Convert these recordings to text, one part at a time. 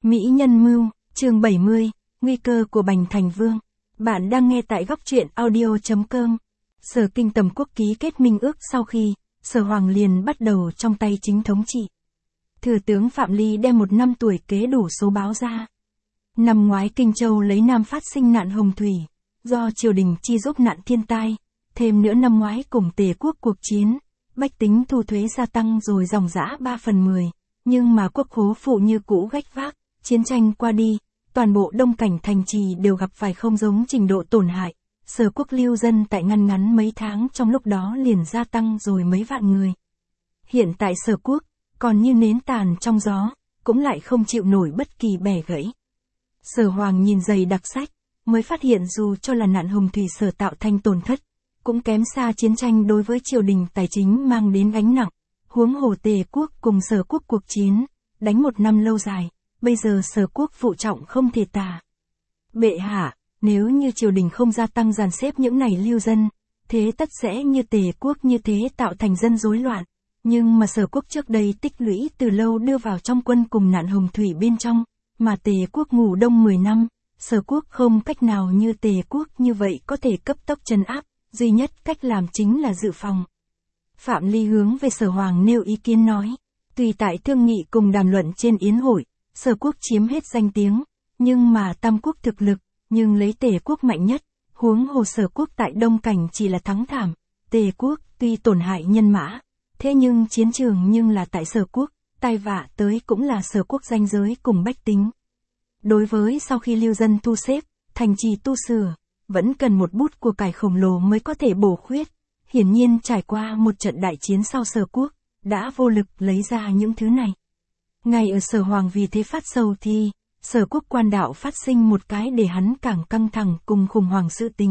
Mỹ Nhân Mưu, chương 70, Nguy cơ của Bành Thành Vương. Bạn đang nghe tại góc truyện audio.com. Sở Kinh Tầm Quốc ký kết minh ước sau khi Sở Hoàng liền bắt đầu trong tay chính thống trị. Thừa tướng Phạm Ly đem 1 năm tuổi kế đủ số báo ra. Năm ngoái Kinh Châu lấy Nam phát sinh nạn hồng thủy, do triều đình chi giúp nạn thiên tai, thêm nữa năm ngoái cùng Tề quốc cuộc chiến, bách tính thu thuế gia tăng rồi dòng dã 3/10, nhưng mà quốc khố phụ như cũ gách vác, chiến tranh qua đi, toàn bộ đông cảnh thành trì đều gặp phải không giống trình độ tổn hại. Sở quốc lưu dân tại ngăn mấy tháng trong lúc đó liền gia tăng rồi mấy vạn người. Hiện tại Sở quốc, còn như nến tàn trong gió, cũng lại không chịu nổi bất kỳ bẻ gãy. Sở Hoàng nhìn dày đặc sách, mới phát hiện dù cho là nạn hồng thủy sở tạo thành tổn thất, cũng kém xa chiến tranh đối với triều đình tài chính mang đến gánh nặng. Huống hồ Tề quốc cùng Sở quốc cuộc chiến, đánh 1 năm lâu dài, bây giờ Sở quốc phụ trọng không thể tả. Bệ hạ, nếu như triều đình không gia tăng dàn xếp những này lưu dân, thế tất sẽ như Tề quốc như thế tạo thành dân rối loạn. Nhưng mà Sở quốc trước đây tích lũy từ lâu đưa vào trong quân cùng nạn hồng thủy bên trong, mà Tề quốc ngủ đông 10 năm, Sở quốc không cách nào như Tề quốc như vậy có thể cấp tốc trấn áp, duy nhất cách làm chính là dự phòng. Phạm Ly hướng về Sở Hoàng nêu ý kiến nói, tùy tại thương nghị cùng đàm luận trên yến hội, Sở quốc chiếm hết danh tiếng, nhưng mà Tam quốc thực lực, nhưng lấy Tề quốc mạnh nhất, huống hồ Sở quốc tại Đông Cảnh chỉ là thắng thảm, Tề quốc tuy tổn hại nhân mã, thế nhưng chiến trường nhưng là tại Sở quốc, tai vạ tới cũng là Sở quốc danh giới cùng bách tính. Đối với sau khi lưu dân thu xếp, thành trì tu sửa, vẫn cần một bút của cải khổng lồ mới có thể bổ khuyết. Hiển nhiên trải qua một trận đại chiến sau Sở quốc, đã vô lực lấy ra những thứ này. Ngay ở Sở Hoàng vì thế phát sầu thì, Sở quốc quan đạo phát sinh một cái để hắn càng căng thẳng cùng khủng hoảng sự tình.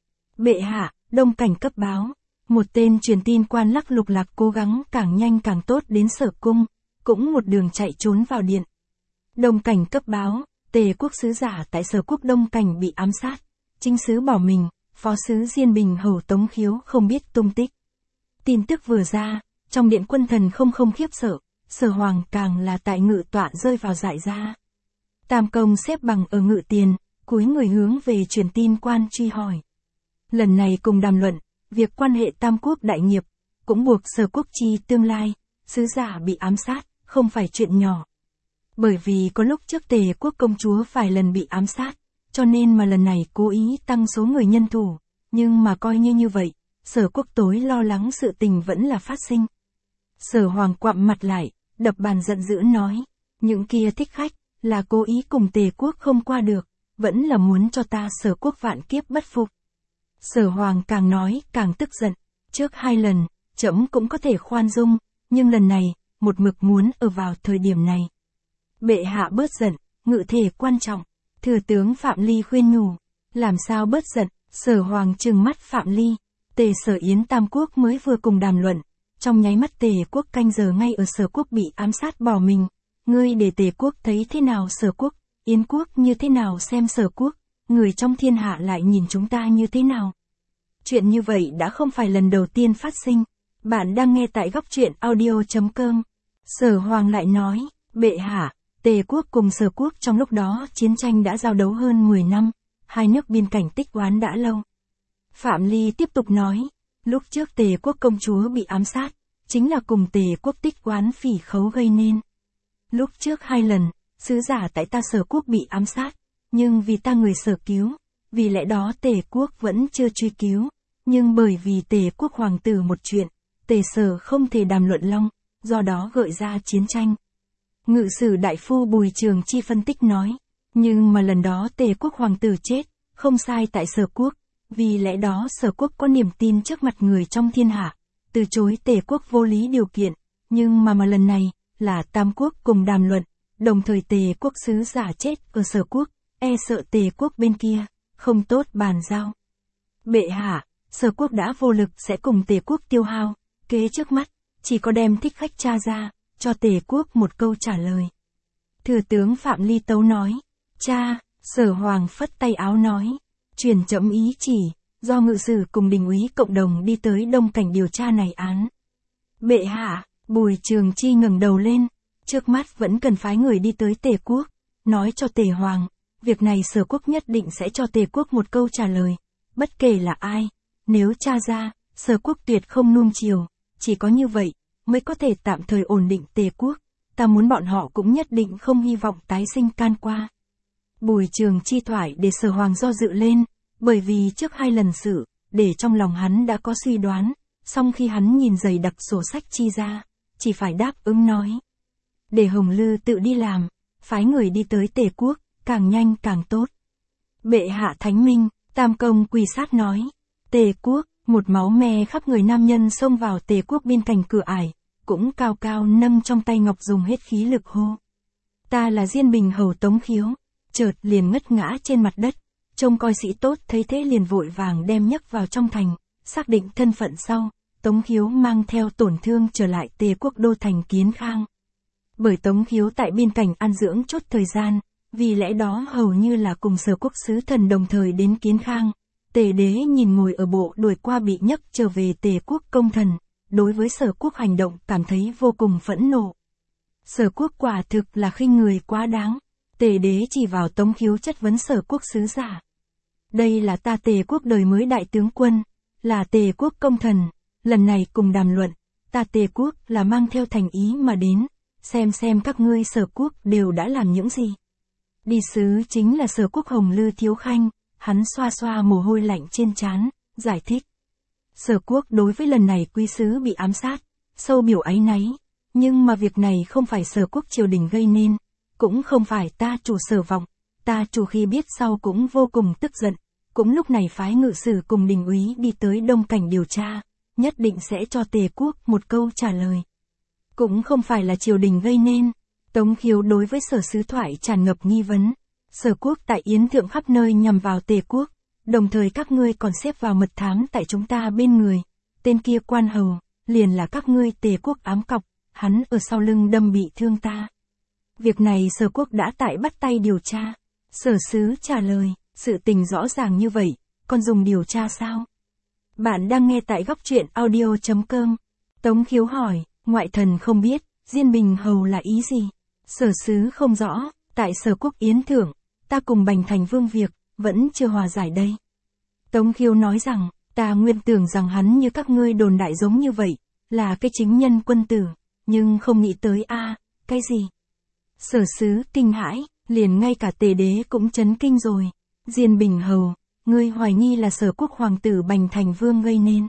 Bệ hạ, Đông Cảnh cấp báo, một tên truyền tin quan lắc lục lạc cố gắng càng nhanh càng tốt đến Sở cung, cũng một đường chạy trốn vào điện. Đông Cảnh cấp báo, Tề quốc sứ giả tại Sở quốc Đông Cảnh bị ám sát, chính sứ bỏ mình, phó sứ Diên Bình Hầu Tống Khiếu không biết tung tích. Tin tức vừa ra, trong điện quân thần không khiếp sợ, Sở Hoàng càng là tại ngự tọa rơi vào dại ra. Tam công xếp bằng ở ngự tiền, cúi người hướng về truyền tin quan truy hỏi. Lần này cùng đàm luận, việc quan hệ Tam quốc đại nghiệp, cũng buộc Sở quốc chi tương lai, sứ giả bị ám sát, không phải chuyện nhỏ. Bởi vì có lúc trước Tề quốc công chúa vài lần bị ám sát, cho nên mà lần này cố ý tăng số người nhân thủ, nhưng mà coi như vậy, Sở quốc tối lo lắng sự tình vẫn là phát sinh. Sở Hoàng quặm mặt lại, đập bàn giận dữ nói, những kia thích khách, là cố ý cùng Tề quốc không qua được, vẫn là muốn cho ta Sở quốc vạn kiếp bất phục. Sở Hoàng càng nói càng tức giận, trước 2 lần, trẫm cũng có thể khoan dung, nhưng lần này, một mực muốn ở vào thời điểm này. Bệ hạ bớt giận, ngự thể quan trọng. Thừa tướng Phạm Ly khuyên nhủ, làm sao bớt giận. Sở Hoàng trừng mắt Phạm Ly, Tề Sở Yến Tam quốc mới vừa cùng đàm luận, trong nháy mắt Tề quốc canh giờ ngay ở Sở quốc bị ám sát bỏ mình, ngươi để Tề quốc thấy thế nào Sở quốc, Yến quốc như thế nào xem Sở quốc, người trong thiên hạ lại nhìn chúng ta như thế nào. Chuyện như vậy đã không phải lần đầu tiên phát sinh. Bạn đang nghe tại góc truyện audio.com. Sở Hoàng lại nói, bệ hạ, Tề quốc cùng Sở quốc trong lúc đó chiến tranh đã giao đấu hơn 10 năm, hai nước biên cảnh tích oán đã lâu. Phạm Ly tiếp tục nói, lúc trước Tề quốc công chúa bị ám sát, chính là cùng Tề quốc tích oán phỉ khấu gây nên. Lúc trước 2 lần, sứ giả tại ta Sở quốc bị ám sát, nhưng vì ta người Sở cứu, vì lẽ đó Tề quốc vẫn chưa truy cứu, nhưng bởi vì Tề quốc hoàng tử một chuyện, Tề Sở không thể đàm luận long, do đó gợi ra chiến tranh. Ngự sử đại phu Bùi Trường Chi phân tích nói, nhưng mà lần đó Tề quốc hoàng tử chết, không sai tại Sở quốc, vì lẽ đó Sở quốc có niềm tin trước mặt người trong thiên hạ, từ chối Tề quốc vô lý điều kiện, nhưng mà lần này, là Tam quốc cùng đàm luận, đồng thời Tề quốc sứ giả chết ở Sở quốc, e sợ Tề quốc bên kia, không tốt bàn giao. Bệ hạ, Sở quốc đã vô lực sẽ cùng Tề quốc tiêu hao, kế trước mắt, chỉ có đem thích khách tra ra, cho Tề quốc một câu trả lời. Thừa tướng Phạm Ly tấu nói, cha, Sở Hoàng phất tay áo nói, truyền trẫm ý chỉ, do ngự sử cùng đình úy cộng đồng đi tới Đông Cảnh điều tra này án. Bệ hạ, Bùi Trường Chi ngẩng đầu lên, trước mắt vẫn cần phái người đi tới Tề quốc, nói cho Tề Hoàng, việc này Sở Quốc nhất định sẽ cho Tề Quốc một câu trả lời, bất kể là ai, nếu tra ra, Sở Quốc tuyệt không nuông chiều, chỉ có như vậy, mới có thể tạm thời ổn định Tề Quốc, ta muốn bọn họ cũng nhất định không hy vọng tái sinh can qua. Bùi Trường Chi thoại để Sở Hoàng do dự lên, bởi vì trước 2 lần sự, để trong lòng hắn đã có suy đoán, song khi hắn nhìn dày đặc sổ sách chi ra, chỉ phải đáp ứng nói. Để Hồng Lư tự đi làm, phái người đi tới Tề Quốc, càng nhanh càng tốt. Bệ hạ thánh minh, Tam Công quỳ sát nói. Tề Quốc, một máu me khắp người nam nhân xông vào Tề Quốc bên cạnh cửa ải, cũng cao cao nâng trong tay ngọc dùng hết khí lực hô. Ta là Diên Bình hầu Tống Khiếu, chợt liền ngất ngã trên mặt đất, trông coi sĩ tốt thấy thế liền vội vàng đem nhấc vào trong thành, xác định thân phận sau, Tống Khiếu mang theo tổn thương trở lại Tề Quốc đô thành Kiến Khang. Bởi Tống Khiếu tại biên cảnh an dưỡng chốt thời gian, vì lẽ đó hầu như là cùng Sở Quốc sứ thần đồng thời đến Kiến Khang. Tề đế nhìn ngồi ở bộ đuổi qua bị nhấc trở về Tề Quốc công thần, đối với Sở Quốc hành động cảm thấy vô cùng phẫn nộ. Sở Quốc quả thực là khinh người quá đáng. Tề đế chỉ vào Tống Khiếu chất vấn Sở Quốc sứ giả. Đây là ta Tề Quốc đời mới đại tướng quân, là Tề Quốc công thần, lần này cùng đàm luận, ta Tề Quốc là mang theo thành ý mà đến, xem các ngươi Sở Quốc đều đã làm những gì. Đi sứ chính là Sở Quốc Hồng Lư Thiếu Khanh, hắn xoa xoa mồ hôi lạnh trên trán, giải thích. Sở Quốc đối với lần này quý sứ bị ám sát, sâu biểu áy náy, nhưng mà việc này không phải Sở Quốc triều đình gây nên, cũng không phải ta chủ Sở vọng, ta chủ khi biết sau cũng vô cùng tức giận, cũng lúc này phái ngự sử cùng đình úy đi tới Đông Cảnh điều tra, nhất định sẽ cho Tề Quốc một câu trả lời. Cũng không phải là triều đình gây nên. Tống Khiếu đối với Sở sứ thoại tràn ngập nghi vấn. Sở Quốc tại Yến Thượng khắp nơi nhằm vào Tề Quốc, đồng thời các ngươi còn xếp vào mật thám tại chúng ta bên người. Tên kia quan hầu, liền là các ngươi Tề Quốc ám cọc, hắn ở sau lưng đâm bị thương ta. Việc này Sở Quốc đã tại bắt tay điều tra. Sở sứ trả lời, sự tình rõ ràng như vậy, còn dùng điều tra sao? Bạn đang nghe tại góc truyện audio.com. Tống Khiếu hỏi, ngoại thần không biết, Diên Bình hầu là ý gì? Sở sứ không rõ, tại Sở Quốc Yến Thượng, ta cùng Bành Thành Vương việc, vẫn chưa hòa giải đây. Tống Khiếu nói rằng, ta nguyên tưởng rằng hắn như các ngươi đồn đại giống như vậy, là cái chính nhân quân tử, nhưng không nghĩ tới cái gì? Sở sứ kinh hãi, liền ngay cả Tề đế cũng chấn kinh rồi. Diên Bình hầu, ngươi hoài nghi là Sở Quốc hoàng tử Bành Thành Vương gây nên.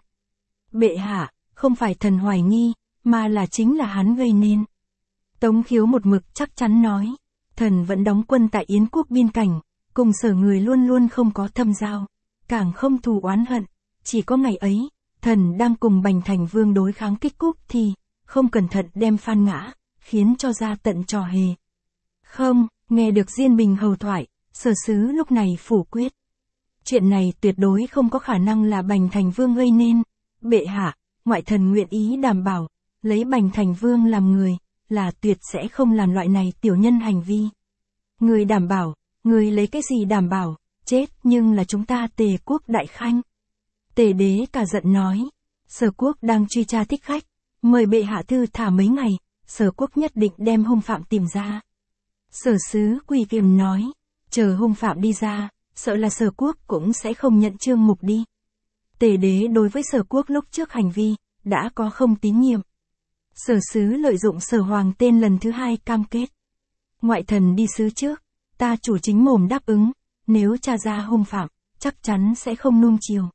Bệ hạ, không phải thần hoài nghi, mà là chính là hắn gây nên. Tống Khiếu một mực chắc chắn nói, thần vẫn đóng quân tại Yến Quốc biên cảnh, cùng Sở người luôn luôn không có thâm giao, càng không thù oán hận, chỉ có ngày ấy, thần đang cùng Bành Thành Vương đối kháng Kích Cúp thì, không cẩn thận đem Phan ngã, khiến cho ra tận trò hề. Không, nghe được Diên Bình hầu thoại, Sở sứ lúc này phủ quyết. Chuyện này tuyệt đối không có khả năng là Bành Thành Vương gây nên. Bệ hạ, ngoại thần nguyện ý đảm bảo, lấy Bành Thành Vương làm người, là tuyệt sẽ không làm loại này tiểu nhân hành vi. Người đảm bảo, người lấy cái gì đảm bảo, chết nhưng là chúng ta Tề Quốc đại khanh. Tề đế cả giận nói, Sở Quốc đang truy tra thích khách, mời bệ hạ thư thả mấy ngày, Sở Quốc nhất định đem hung phạm tìm ra. Sở sứ quỳ kiềm nói, chờ hung phạm đi ra, sợ là Sở Quốc cũng sẽ không nhận chương mục đi. Tề đế đối với Sở Quốc lúc trước hành vi, đã có không tín nhiệm. Sở sứ lợi dụng Sở Hoàng tên lần thứ 2 cam kết. Ngoại thần đi sứ trước, ta chủ chính mồm đáp ứng, nếu tra ra hung phạm, chắc chắn sẽ không nuông chiều.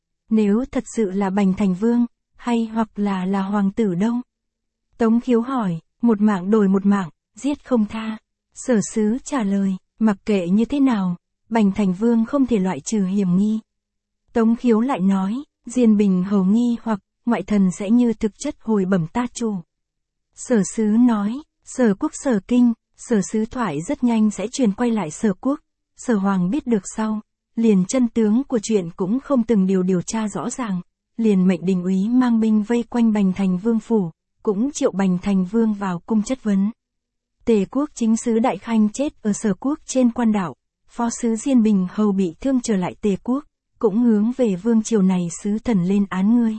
Nếu thật sự là Bành Thành Vương, hay hoặc là hoàng tử đâu? Tống Khiếu hỏi, một mạng đổi một mạng, giết không tha. Sở sứ trả lời, mặc kệ như thế nào, Bành Thành Vương không thể loại trừ hiểm nghi. Tống Khiếu lại nói, Diên Bình hầu nghi hoặc, ngoại thần sẽ như thực chất hồi bẩm ta chủ. Sở sứ nói, Sở Quốc Sở Kinh, Sở sứ thoại rất nhanh sẽ truyền quay lại Sở Quốc. Sở Hoàng biết được sau, liền chân tướng của chuyện cũng không từng điều tra rõ ràng, liền mệnh đình úy mang binh vây quanh Bành Thành Vương phủ, cũng triệu Bành Thành Vương vào cung chất vấn. Tề Quốc chính sứ Đại Khanh chết ở Sở Quốc trên quan đảo, phó sứ Diên Bình hầu bị thương trở lại Tề Quốc, cũng hướng về vương triều này sứ thần lên án ngươi.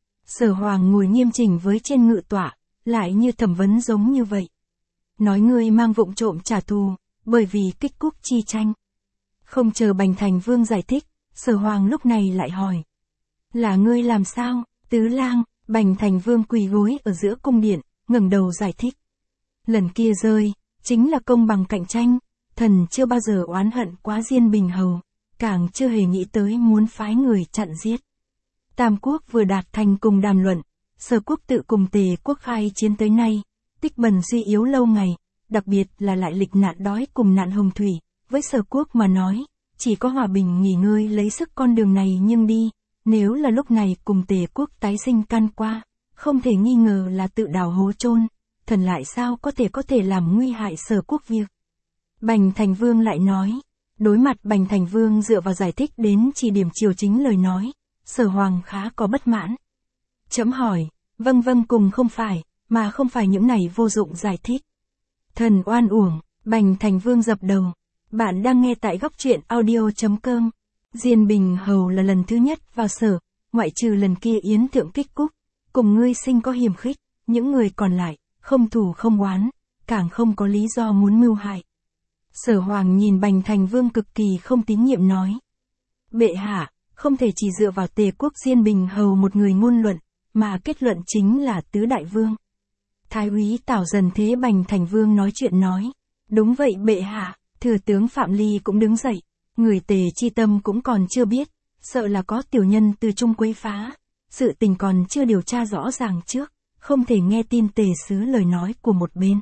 Sở Hoàng ngồi nghiêm chỉnh với trên ngự tọa, lại như thẩm vấn giống như vậy. Nói ngươi mang vụng trộm trả thù, bởi vì kích quốc chi tranh. Không chờ Bành Thành Vương giải thích, Sở Hoàng lúc này lại hỏi. Là ngươi làm sao, Tứ Lang? Bành Thành Vương quỳ gối ở giữa cung điện, ngẩng đầu giải thích. Lần kia rơi, chính là công bằng cạnh tranh, thần chưa bao giờ oán hận quá Diên Bình Hầu, càng chưa hề nghĩ tới muốn phái người chặn giết. Tam quốc vừa đạt thành cùng đàm luận, Sở quốc tự cùng Tề quốc khai chiến tới nay, tích bần suy yếu lâu ngày, đặc biệt là lại lịch nạn đói cùng nạn hồng thủy, với Sở quốc mà nói, chỉ có hòa bình nghỉ ngơi lấy sức con đường này nhưng đi, nếu là lúc này cùng Tề quốc tái sinh can qua, không thể nghi ngờ là tự đào hố chôn, thần lại sao có thể làm nguy hại Sở quốc việc. Bành Thành Vương lại nói, đối mặt Bành Thành Vương dựa vào giải thích đến chỉ điểm chiều chính lời nói, Sở Hoàng khá có bất mãn. Trẫm hỏi, vâng cùng không phải, mà không phải những này vô dụng giải thích. Thần oan uổng, Bành Thành Vương dập đầu. Bạn đang nghe tại góc truyện audio.com. Diên Bình Hầu là lần thứ nhất vào Sở, ngoại trừ lần kia Yến Thượng Kích Cúc, cùng ngươi sinh có hiềm khích, những người còn lại, không thù không oán, càng không có lý do muốn mưu hại. Sở Hoàng nhìn Bành Thành Vương cực kỳ không tín nhiệm nói. Bệ hạ, không thể chỉ dựa vào Tề quốc Diên Bình Hầu một người ngôn luận, mà kết luận chính là Tứ Đại Vương. Thái úy Tào Dần thế Bành Thành Vương nói chuyện nói. Đúng vậy bệ hạ, thừa tướng Phạm Ly cũng đứng dậy, người Tề chi tâm cũng còn chưa biết, sợ là có tiểu nhân từ trung quấy phá, sự tình còn chưa điều tra rõ ràng trước, không thể nghe tin Tề sứ lời nói của một bên.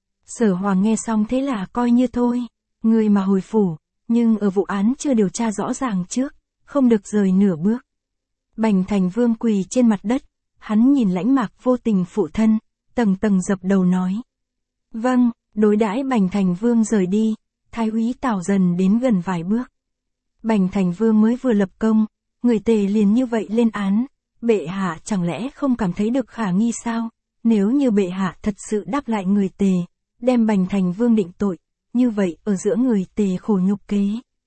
Sở Hoàng nghe xong thế là coi như thôi, người mà hồi phủ, nhưng ở vụ án chưa điều tra rõ ràng trước, không được rời nửa bước. Bành Thành Vương quỳ trên mặt đất, hắn nhìn Lãnh Mạc vô tình phụ thân, tầng tầng dập đầu nói. Vâng, đối đãi Bành Thành Vương rời đi, Thái úy Tào Dần đến gần vài bước. Bành Thành Vương mới vừa lập công, người Tề liền như vậy lên án, bệ hạ chẳng lẽ không cảm thấy được khả nghi sao? Nếu như bệ hạ thật sự đáp lại người Tề, đem Bành Thành Vương định tội, như vậy ở giữa người Tề khổ nhục kế.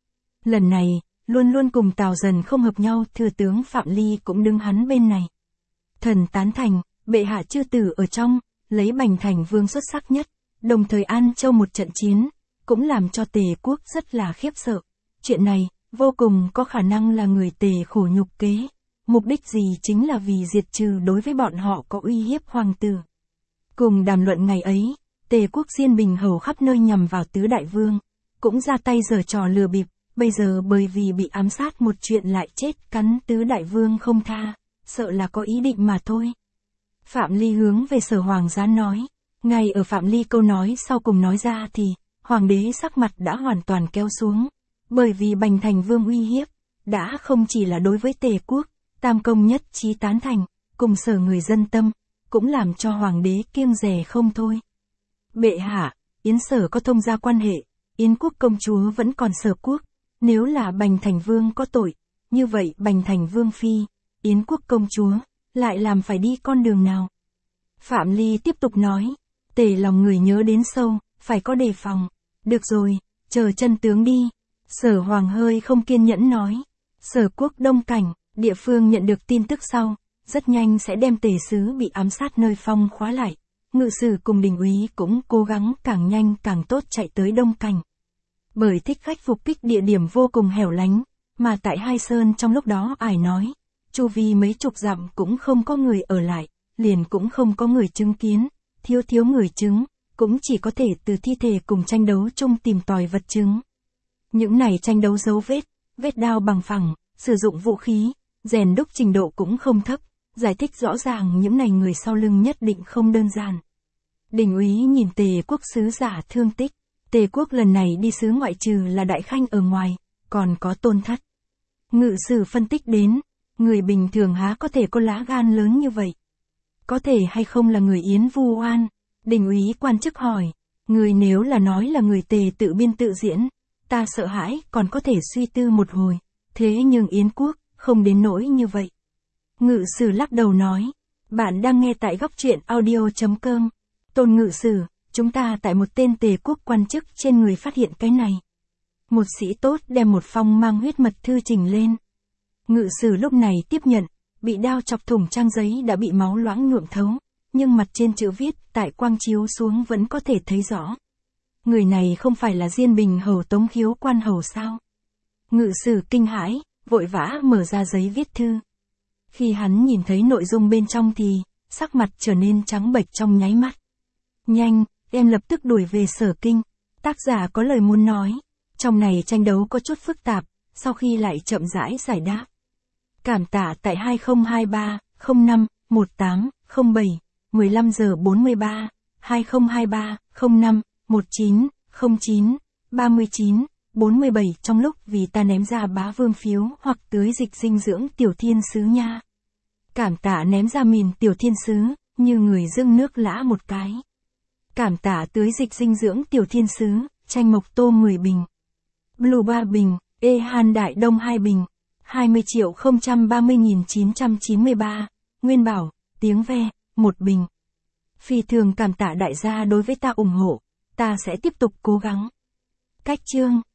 Lần này, luôn luôn cùng Tào Dần không hợp nhau, thừa tướng Phạm Ly cũng đứng hắn bên này. Thần tán thành, bệ hạ chư tử ở trong, lấy Bành Thành Vương xuất sắc nhất, đồng thời An Châu một trận chiến, cũng làm cho Tề quốc rất là khiếp sợ. Chuyện này, vô cùng có khả năng là người Tề khổ nhục kế. Mục đích gì chính là vì diệt trừ đối với bọn họ có uy hiếp hoàng tử. Cùng đàm luận ngày ấy, Tề quốc Diên Bình Hầu khắp nơi nhằm vào Tứ Đại Vương, cũng ra tay giở trò lừa bịp, bây giờ bởi vì bị ám sát một chuyện lại chết cắn Tứ Đại Vương không tha, sợ là có ý định mà thôi. Phạm Ly hướng về Sở Hoàng giá nói, ngay ở Phạm Ly câu nói sau cùng nói ra thì, Hoàng đế sắc mặt đã hoàn toàn kéo xuống, bởi vì Bành Thành Vương uy hiếp, đã không chỉ là đối với Tề quốc, Tam công nhất trí tán thành, cùng Sở người dân tâm, cũng làm cho Hoàng đế kiêng dè không thôi. Bệ hạ, Yến Sở có thông gia quan hệ, Yến quốc công chúa vẫn còn Sở quốc, nếu là Bành Thành Vương có tội, như vậy Bành Thành Vương phi, Yến quốc công chúa, lại làm phải đi con đường nào? Phạm Ly tiếp tục nói, Tề lòng người nhớ đến sâu, phải có đề phòng. Được rồi, chờ chân tướng đi. Sở Hoàng hơi không kiên nhẫn nói. Sở quốc Đông Cảnh, địa phương nhận được tin tức sau, rất nhanh sẽ đem Tề sứ bị ám sát nơi phong khóa lại. Ngự sử cùng đình úy cũng cố gắng càng nhanh càng tốt chạy tới Đông Cảnh. Bởi thích khách phục kích địa điểm vô cùng hẻo lánh, mà tại Hai Sơn trong lúc đó ải nói, chu vi mấy chục dặm cũng không có người ở lại, liền cũng không có người chứng kiến, thiếu người chứng, cũng chỉ có thể từ thi thể cùng tranh đấu chung tìm tòi vật chứng. Những này tranh đấu dấu vết đao bằng phẳng, sử dụng vũ khí, rèn đúc trình độ cũng không thấp, giải thích rõ ràng những này người sau lưng nhất định không đơn giản. Đình úy nhìn Tề quốc sứ giả thương tích, Tề quốc lần này đi sứ ngoại trừ là Đại Khanh ở ngoài, còn có Tôn Thất. Ngự sử phân tích đến, người bình thường há có thể có lá gan lớn như vậy? Có thể hay không là người Yến vu oan? Đình úy quan chức hỏi, người nếu là nói là người Tề tự biên tự diễn, ta sợ hãi còn có thể suy tư một hồi, thế nhưng Yến quốc, không đến nỗi như vậy. Ngự sử lắc đầu nói, bạn đang nghe tại góc truyện audio.com. Tôn ngự sử, chúng ta tại một tên Tề quốc quan chức trên người phát hiện cái này. Một sĩ tốt đem một phong mang huyết mật thư trình lên. Ngự sử lúc này tiếp nhận, bị đao chọc thủng trang giấy đã bị máu loãng nhuộm thấu, nhưng mặt trên chữ viết tại quang chiếu xuống vẫn có thể thấy rõ. Người này không phải là Diên Bình Hầu Tống Khiếu Quan Hầu sao? Ngự sử kinh hãi, vội vã mở ra giấy viết thư. Khi hắn nhìn thấy nội dung bên trong thì, sắc mặt trở nên trắng bệch trong nháy mắt. Nhanh, em lập tức đuổi về Sở Kinh. Tác giả có lời muốn nói. Trong này tranh đấu có chút phức tạp, sau khi lại chậm rãi giải đáp. Cảm tạ tại 2023 05 18 07 15 giờ 43 2023 05 19 09 39 47 trong lúc vì ta ném ra bá vương phiếu hoặc tưới dịch dinh dưỡng tiểu thiên sứ nha. Cảm tạ ném ra mìn tiểu thiên sứ, như người dưng nước lã một cái. Cảm tạ tưới dịch dinh dưỡng tiểu thiên sứ, chanh mộc tô 10 bình. Blue 3 bình, Han Đại Đông 2 bình. 20.030.993, Nguyên Bảo, tiếng ve, 1 bình. Phi thường cảm tạ đại gia đối với ta ủng hộ, ta sẽ tiếp tục cố gắng. Cách chương